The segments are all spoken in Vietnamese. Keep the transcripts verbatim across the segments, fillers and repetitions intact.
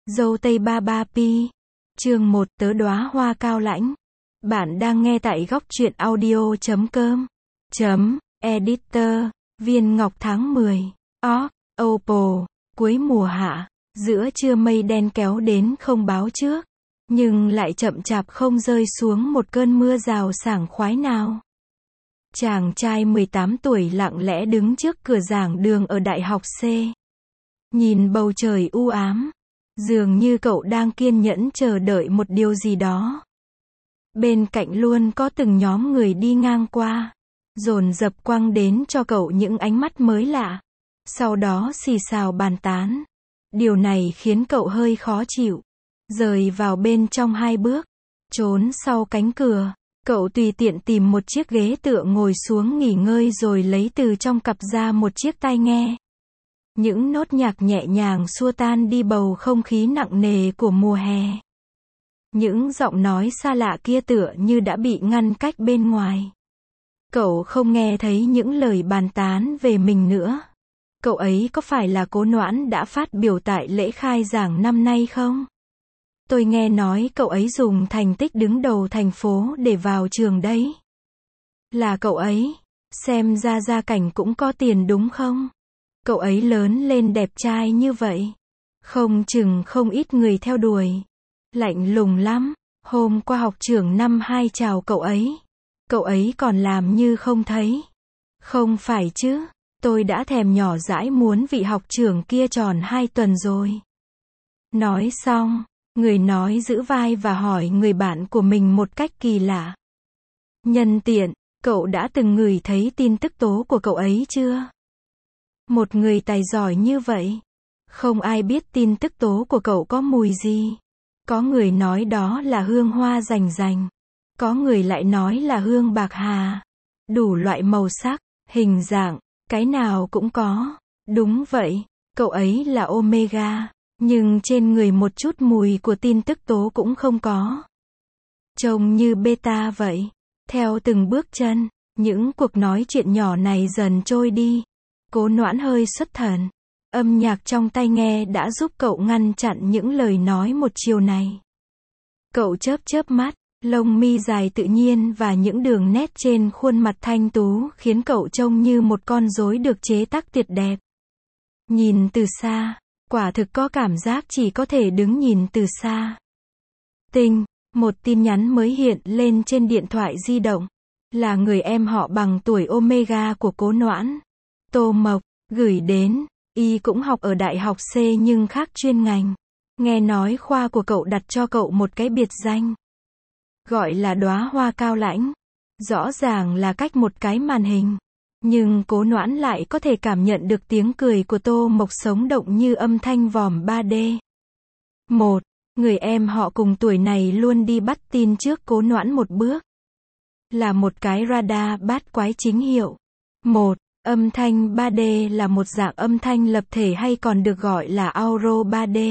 Dâu tây ba ba pi. Chương một, tớ đóa hoa cao lãnh. Bạn đang nghe tại góc truyện audio chấm com. Chấm, editor, Viên Ngọc tháng mười. Ó, Opal, cuối mùa hạ, giữa trưa mây đen kéo đến không báo trước, nhưng lại chậm chạp không rơi xuống một cơn mưa rào sảng khoái nào. Chàng trai mười tám tuổi lặng lẽ đứng trước cửa giảng đường ở Đại học C. Nhìn bầu trời u ám, dường như cậu đang kiên nhẫn chờ đợi một điều gì đó. Bên cạnh luôn có từng nhóm người đi ngang qua, dồn dập quăng đến cho cậu những ánh mắt mới lạ, sau đó xì xào bàn tán. Điều này khiến cậu hơi khó chịu. Rời vào bên trong hai bước, trốn sau cánh cửa, cậu tùy tiện tìm một chiếc ghế tựa ngồi xuống nghỉ ngơi rồi lấy từ trong cặp ra một chiếc tai nghe. Những nốt nhạc nhẹ nhàng xua tan đi bầu không khí nặng nề của mùa hè. Những giọng nói xa lạ kia tựa như đã bị ngăn cách bên ngoài. Cậu không nghe thấy những lời bàn tán về mình nữa. Cậu ấy có phải là Cố Noãn đã phát biểu tại lễ khai giảng năm nay không? Tôi nghe nói cậu ấy dùng thành tích đứng đầu thành phố để vào trường đấy. Là cậu ấy. Xem ra gia cảnh cũng có tiền đúng không? Cậu ấy lớn lên đẹp trai như vậy, không chừng không ít người theo đuổi. Lạnh lùng lắm. Hôm qua học trưởng năm hai chào cậu ấy, cậu ấy còn làm như không thấy. Không phải chứ, tôi đã thèm nhỏ dãi muốn vị học trưởng kia tròn hai tuần rồi. Nói xong, người nói giữ vai và hỏi người bạn của mình một cách kỳ lạ. Nhân tiện, cậu đã từng ngửi thấy tin tức tố của cậu ấy chưa? Một người tài giỏi như vậy, không ai biết tin tức tố của cậu có mùi gì. Có người nói đó là hương hoa rành rành, có người lại nói là hương bạc hà. Đủ loại màu sắc, hình dạng, cái nào cũng có. Đúng vậy, cậu ấy là Omega, nhưng trên người một chút mùi của tin tức tố cũng không có. Trông như beta vậy. Theo từng bước chân, những cuộc nói chuyện nhỏ này dần trôi đi. Cố Noãn hơi xuất thần. Âm nhạc trong tai nghe đã giúp cậu ngăn chặn những lời nói một chiều này. Cậu chớp chớp mắt, lông mi dài tự nhiên và những đường nét trên khuôn mặt thanh tú khiến cậu trông như một con rối được chế tác tuyệt đẹp. Nhìn từ xa, quả thực có cảm giác chỉ có thể đứng nhìn từ xa. Tinh, một tin nhắn mới hiện lên trên điện thoại di động. Là người em họ bằng tuổi Omega của Cố Noãn. Tô Mộc, gửi đến. Y cũng học ở Đại học C nhưng khác chuyên ngành. Nghe nói khoa của cậu đặt cho cậu một cái biệt danh, gọi là đóa hoa cao lãnh. Rõ ràng là cách một cái màn hình, nhưng Cố Noãn lại có thể cảm nhận được tiếng cười của Tô Mộc sống động như âm thanh vòm ba D. Một, người em họ cùng tuổi này luôn đi bắt tin trước Cố Noãn một bước. Là một cái radar bát quái chính hiệu. Một, âm thanh ba D là một dạng âm thanh lập thể hay còn được gọi là Auro ba D.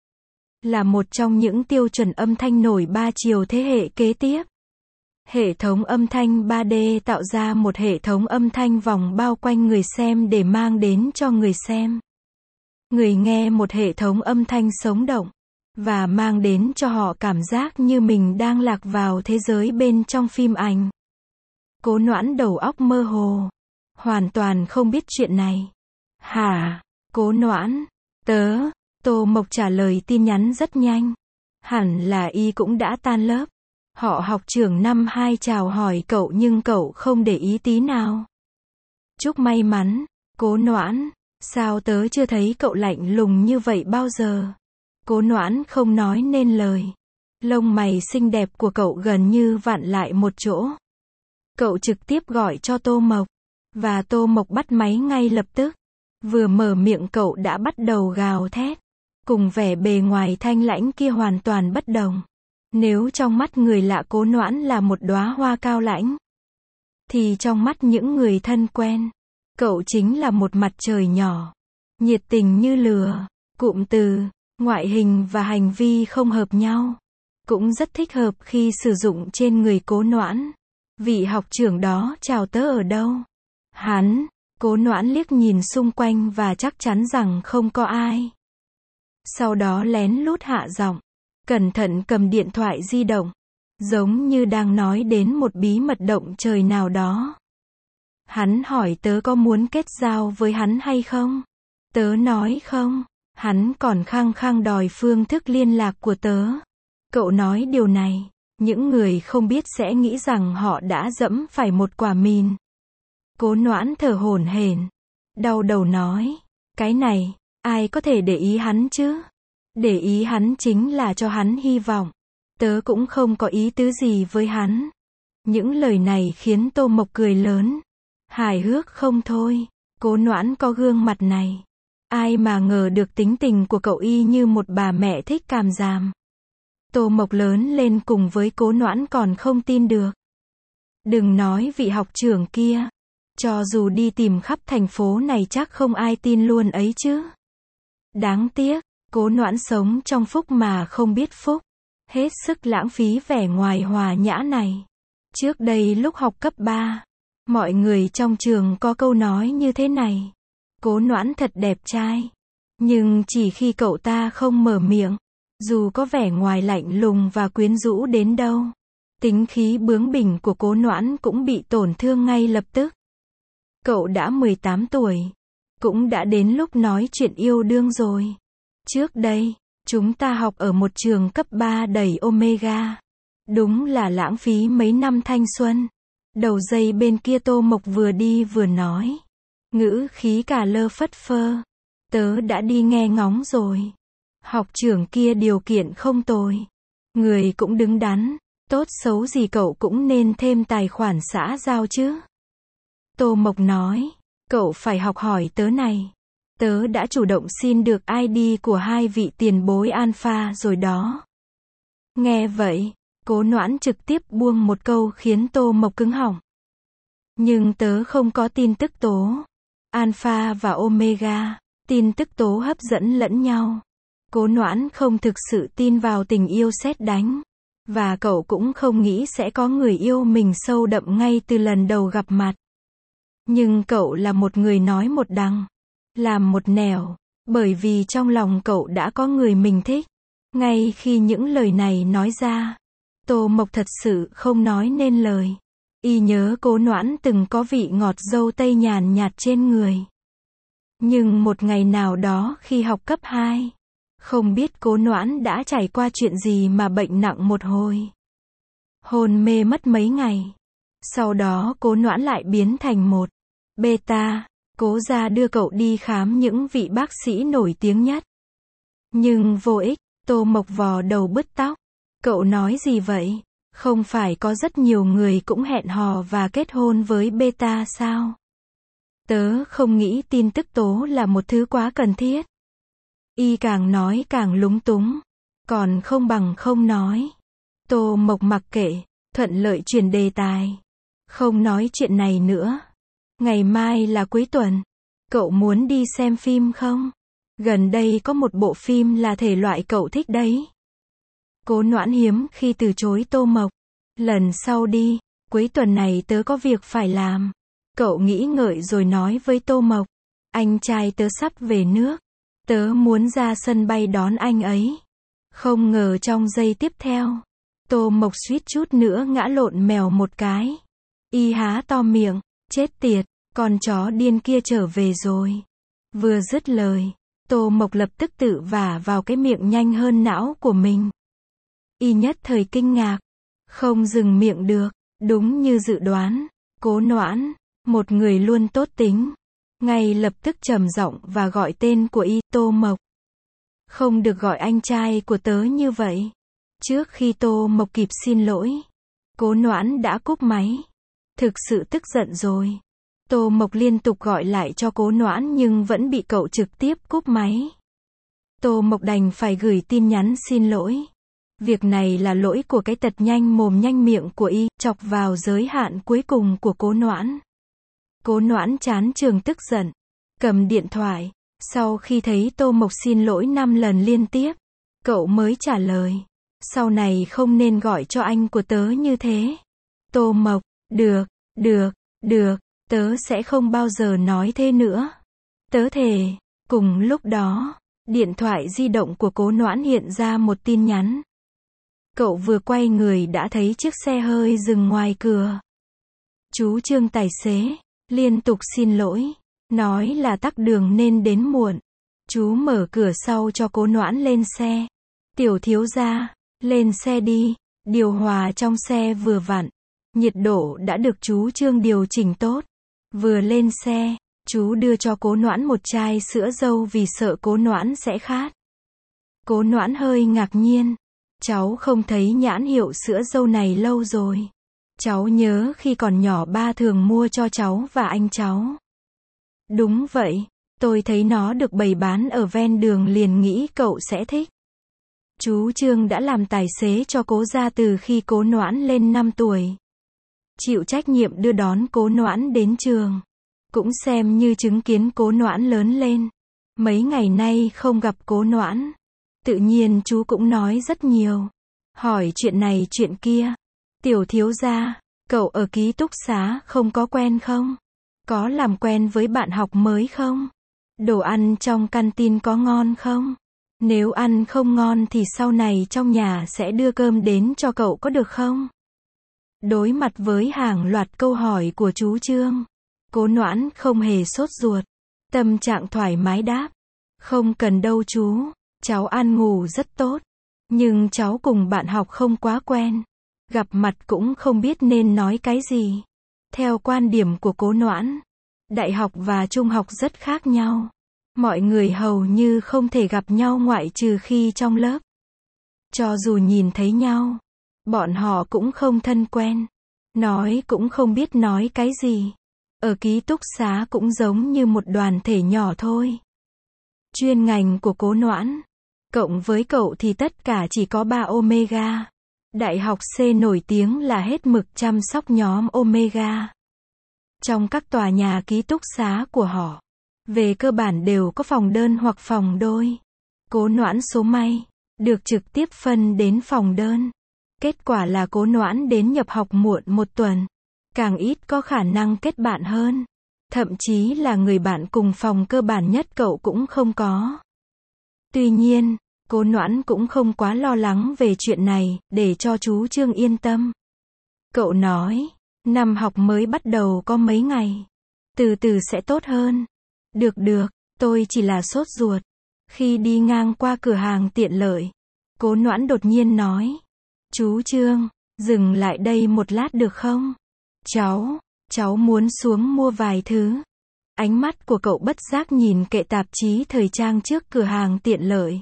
Là một trong những tiêu chuẩn âm thanh nổi ba chiều thế hệ kế tiếp. Hệ thống âm thanh ba D tạo ra một hệ thống âm thanh vòng bao quanh người xem để mang đến cho người xem, người nghe một hệ thống âm thanh sống động, và mang đến cho họ cảm giác như mình đang lạc vào thế giới bên trong phim ảnh. Cố Noãn đầu óc mơ hồ, hoàn toàn không biết chuyện này. Hả? Cố Noãn, tớ, Tô Mộc trả lời tin nhắn rất nhanh. Hẳn là y cũng đã tan lớp. Họ học trưởng năm hai chào hỏi cậu nhưng cậu không để ý tí nào. Chúc may mắn, Cố Noãn. Sao tớ chưa thấy cậu lạnh lùng như vậy bao giờ? Cố Noãn không nói nên lời. Lông mày xinh đẹp của cậu gần như vặn lại một chỗ. Cậu trực tiếp gọi cho Tô Mộc, và Tô Mộc bắt máy ngay lập tức. Vừa mở miệng cậu đã bắt đầu gào thét. Cùng vẻ bề ngoài thanh lãnh kia hoàn toàn bất đồng. Nếu trong mắt người lạ Cố Noãn là một đóa hoa cao lãnh, thì trong mắt những người thân quen, cậu chính là một mặt trời nhỏ, nhiệt tình như lửa. Cụm từ, ngoại hình và hành vi không hợp nhau, cũng rất thích hợp khi sử dụng trên người Cố Noãn. Vị học trưởng đó chào tớ ở đâu? Hắn, Cố Noãn liếc nhìn xung quanh và chắc chắn rằng không có ai. Sau đó lén lút hạ giọng, cẩn thận cầm điện thoại di động, giống như đang nói đến một bí mật động trời nào đó. Hắn hỏi tớ có muốn kết giao với hắn hay không? Tớ nói không. Hắn còn khăng khăng đòi phương thức liên lạc của tớ. Cậu nói điều này, những người không biết sẽ nghĩ rằng họ đã dẫm phải một quả mìn. Cố Noãn thở hổn hển, đau đầu nói, cái này, ai có thể để ý hắn chứ? Để ý hắn chính là cho hắn hy vọng. Tớ cũng không có ý tứ gì với hắn. Những lời này khiến Tô Mộc cười lớn. Hài hước không thôi. Cố Noãn có gương mặt này. Ai mà ngờ được tính tình của cậu y như một bà mẹ thích càm ràm. Tô Mộc lớn lên cùng với Cố Noãn còn không tin được. Đừng nói vị học trưởng kia. Cho dù đi tìm khắp thành phố này chắc không ai tin luôn ấy chứ. Đáng tiếc, Cố Noãn sống trong phúc mà không biết phúc. Hết sức lãng phí vẻ ngoài hòa nhã này. Trước đây lúc học cấp ba, mọi người trong trường có câu nói như thế này. Cố Noãn thật đẹp trai. Nhưng chỉ khi cậu ta không mở miệng, dù có vẻ ngoài lạnh lùng và quyến rũ đến đâu, tính khí bướng bỉnh của Cố Noãn cũng bị tổn thương ngay lập tức. Cậu đã mười tám tuổi, cũng đã đến lúc nói chuyện yêu đương rồi. Trước đây, chúng ta học ở một trường cấp ba đầy Omega. Đúng là lãng phí mấy năm thanh xuân. Đầu dây bên kia Tô Mộc vừa đi vừa nói. Ngữ khí cả lơ phất phơ. Tớ đã đi nghe ngóng rồi. Học trưởng kia điều kiện không tồi. Người cũng đứng đắn. Tốt xấu gì cậu cũng nên thêm tài khoản xã giao chứ. Tô Mộc nói. Cậu phải học hỏi tớ này. Tớ đã chủ động xin được i đê của hai vị tiền bối alpha rồi đó. Nghe vậy, Cố Noãn trực tiếp buông một câu khiến Tô Mộc cứng họng. Nhưng tớ không có tin tức tố. Alpha và Omega, tin tức tố hấp dẫn lẫn nhau. Cố Noãn không thực sự tin vào tình yêu sét đánh. Và cậu cũng không nghĩ sẽ có người yêu mình sâu đậm ngay từ lần đầu gặp mặt. Nhưng cậu là một người nói một đằng, làm một nẻo, bởi vì trong lòng cậu đã có người mình thích. Ngay khi những lời này nói ra, Tô Mộc thật sự không nói nên lời. Y nhớ Cố Noãn từng có vị ngọt dâu tây nhàn nhạt trên người. Nhưng một ngày nào đó khi học cấp hai, không biết Cố Noãn đã trải qua chuyện gì mà bệnh nặng một hồi. Hôn mê mất mấy ngày. Sau đó Cố Noãn lại biến thành một beta. Cố gia đưa cậu đi khám những vị bác sĩ nổi tiếng nhất. Nhưng vô ích, Tô Mộc vò đầu bứt tóc. Cậu nói gì vậy? Không phải có rất nhiều người cũng hẹn hò và kết hôn với beta sao? Tớ không nghĩ tin tức tố là một thứ quá cần thiết. Y càng nói càng lúng túng. Còn không bằng không nói. Tô Mộc mặc kệ, thuận lợi chuyển đề tài. Không nói chuyện này nữa. Ngày mai là cuối tuần. Cậu muốn đi xem phim không? Gần đây có một bộ phim là thể loại cậu thích đấy. Cố Noãn hiếm khi từ chối Tô Mộc. Lần sau đi, cuối tuần này tớ có việc phải làm. Cậu nghĩ ngợi rồi nói với Tô Mộc. Anh trai tớ sắp về nước. Tớ muốn ra sân bay đón anh ấy. Không ngờ trong giây tiếp theo, Tô Mộc suýt chút nữa ngã lộn mèo một cái. Y há to miệng, chết tiệt, con chó điên kia trở về rồi. Vừa dứt lời, Tô Mộc lập tức tự vả vào cái miệng nhanh hơn não của mình. Y nhất thời kinh ngạc, không dừng miệng được, đúng như dự đoán, Cố Noãn, một người luôn tốt tính, ngay lập tức trầm giọng và gọi tên của Y, Tô Mộc. Không được gọi anh trai của tớ như vậy. Trước khi Tô Mộc kịp xin lỗi, Cố Noãn đã cúp máy. Thực sự tức giận rồi. Tô Mộc liên tục gọi lại cho Cố Noãn nhưng vẫn bị cậu trực tiếp cúp máy. Tô Mộc đành phải gửi tin nhắn xin lỗi. Việc này là lỗi của cái tật nhanh mồm nhanh miệng của Y, chọc vào giới hạn cuối cùng của Cố Noãn. Cố Noãn chán trường tức giận, cầm điện thoại, sau khi thấy Tô Mộc xin lỗi năm lần liên tiếp, cậu mới trả lời. Sau này không nên gọi cho anh của tớ như thế. Tô Mộc, được, được, được, tớ sẽ không bao giờ nói thế nữa. Tớ thề. Cùng lúc đó, Điện thoại di động của Cố Noãn hiện ra một tin nhắn. Cậu vừa quay người đã thấy chiếc xe hơi dừng ngoài cửa. Chú Trương tài xế, liên tục xin lỗi, nói là tắc đường nên đến muộn. Chú mở cửa sau cho Cố Noãn lên xe. Tiểu thiếu gia, lên xe đi, điều hòa trong xe vừa vặn. Nhiệt độ đã được chú Trương điều chỉnh tốt. Vừa lên xe, chú đưa cho Cố Noãn một chai sữa dâu vì sợ Cố Noãn sẽ khát. Cố Noãn hơi ngạc nhiên. Cháu không thấy nhãn hiệu sữa dâu này lâu rồi. Cháu nhớ khi còn nhỏ ba thường mua cho cháu và anh cháu. Đúng vậy, tôi thấy nó được bày bán ở ven đường liền nghĩ cậu sẽ thích. Chú Trương đã làm tài xế cho Cố gia từ khi Cố Noãn lên năm tuổi. Chịu trách nhiệm đưa đón Cố Noãn đến trường. Cũng xem như chứng kiến Cố Noãn lớn lên. Mấy ngày nay không gặp Cố Noãn. Tự nhiên chú cũng nói rất nhiều. Hỏi chuyện này chuyện kia. Tiểu thiếu gia, cậu ở ký túc xá không có quen không? Có làm quen với bạn học mới không? Đồ ăn trong canteen có ngon không? Nếu ăn không ngon thì sau này trong nhà sẽ đưa cơm đến cho cậu có được không? Đối mặt với hàng loạt câu hỏi của chú Trương, Cố Noãn không hề sốt ruột. Tâm trạng thoải mái đáp. Không cần đâu chú, cháu ăn ngủ rất tốt. Nhưng cháu cùng bạn học không quá quen. Gặp mặt cũng không biết nên nói cái gì. Theo quan điểm của Cố Noãn, đại học và trung học rất khác nhau. Mọi người hầu như không thể gặp nhau ngoại trừ khi trong lớp. Cho dù nhìn thấy nhau, bọn họ cũng không thân quen. Nói cũng không biết nói cái gì. Ở ký túc xá cũng giống như một đoàn thể nhỏ thôi. Chuyên ngành của Cố Noãn, cộng với cậu thì tất cả chỉ có ba Omega. Đại học C nổi tiếng là hết mực chăm sóc nhóm Omega. Trong các tòa nhà ký túc xá của họ, về cơ bản đều có phòng đơn hoặc phòng đôi. Cố Noãn số may, được trực tiếp phân đến phòng đơn. Kết quả là Cố Noãn đến nhập học muộn một tuần. Càng ít có khả năng kết bạn hơn. Thậm chí là người bạn cùng phòng cơ bản nhất cậu cũng không có. Tuy nhiên, Cố Noãn cũng không quá lo lắng về chuyện này, để cho chú Trương yên tâm. Cậu nói, năm học mới bắt đầu có mấy ngày. Từ từ sẽ tốt hơn. Được được, tôi chỉ là sốt ruột. Khi đi ngang qua cửa hàng tiện lợi, Cố Noãn đột nhiên nói. Chú Trương, dừng lại đây một lát được không? Cháu, cháu muốn xuống mua vài thứ. Ánh mắt của cậu bất giác nhìn kệ tạp chí thời trang trước cửa hàng tiện lợi.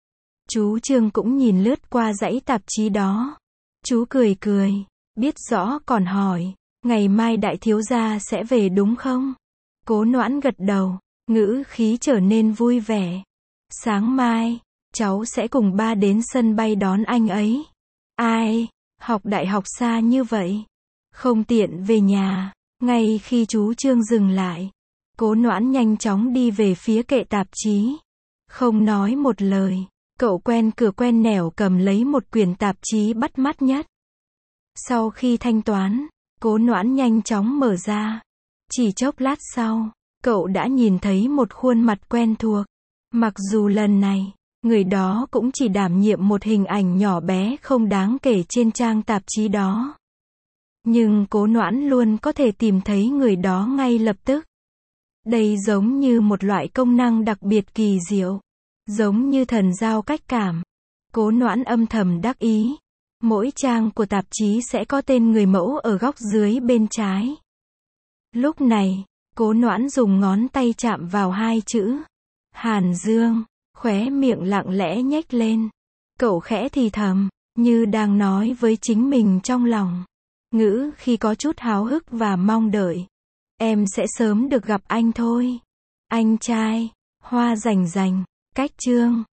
Chú Trương cũng nhìn lướt qua dãy tạp chí đó. Chú cười cười, biết rõ còn hỏi, ngày mai đại thiếu gia sẽ về đúng không? Cố Noãn gật đầu, ngữ khí trở nên vui vẻ. Sáng mai, cháu sẽ cùng ba đến sân bay đón anh ấy. Ai, học đại học xa như vậy, không tiện về nhà. Ngay khi chú Trương dừng lại, Cố Noãn nhanh chóng đi về phía kệ tạp chí. Không nói một lời, cậu quen cửa quen nẻo cầm lấy một quyển tạp chí bắt mắt nhất. Sau khi thanh toán, Cố Noãn nhanh chóng mở ra. Chỉ chốc lát sau, cậu đã nhìn thấy một khuôn mặt quen thuộc. Mặc dù lần này, người đó cũng chỉ đảm nhiệm một hình ảnh nhỏ bé không đáng kể trên trang tạp chí đó. Nhưng Cố Noãn luôn có thể tìm thấy người đó ngay lập tức. Đây giống như một loại công năng đặc biệt kỳ diệu. Giống như thần giao cách cảm. Cố Noãn âm thầm đắc ý. Mỗi trang của tạp chí sẽ có tên người mẫu ở góc dưới bên trái. Lúc này, Cố Noãn dùng ngón tay chạm vào hai chữ Hàn Dương, khóe miệng lặng lẽ nhếch lên. Cậu khẽ thì thầm, như đang nói với chính mình trong lòng. Ngữ khi có chút háo hức và mong đợi. Em sẽ sớm được gặp anh thôi. Anh trai, hoa rành rành, cách Trương.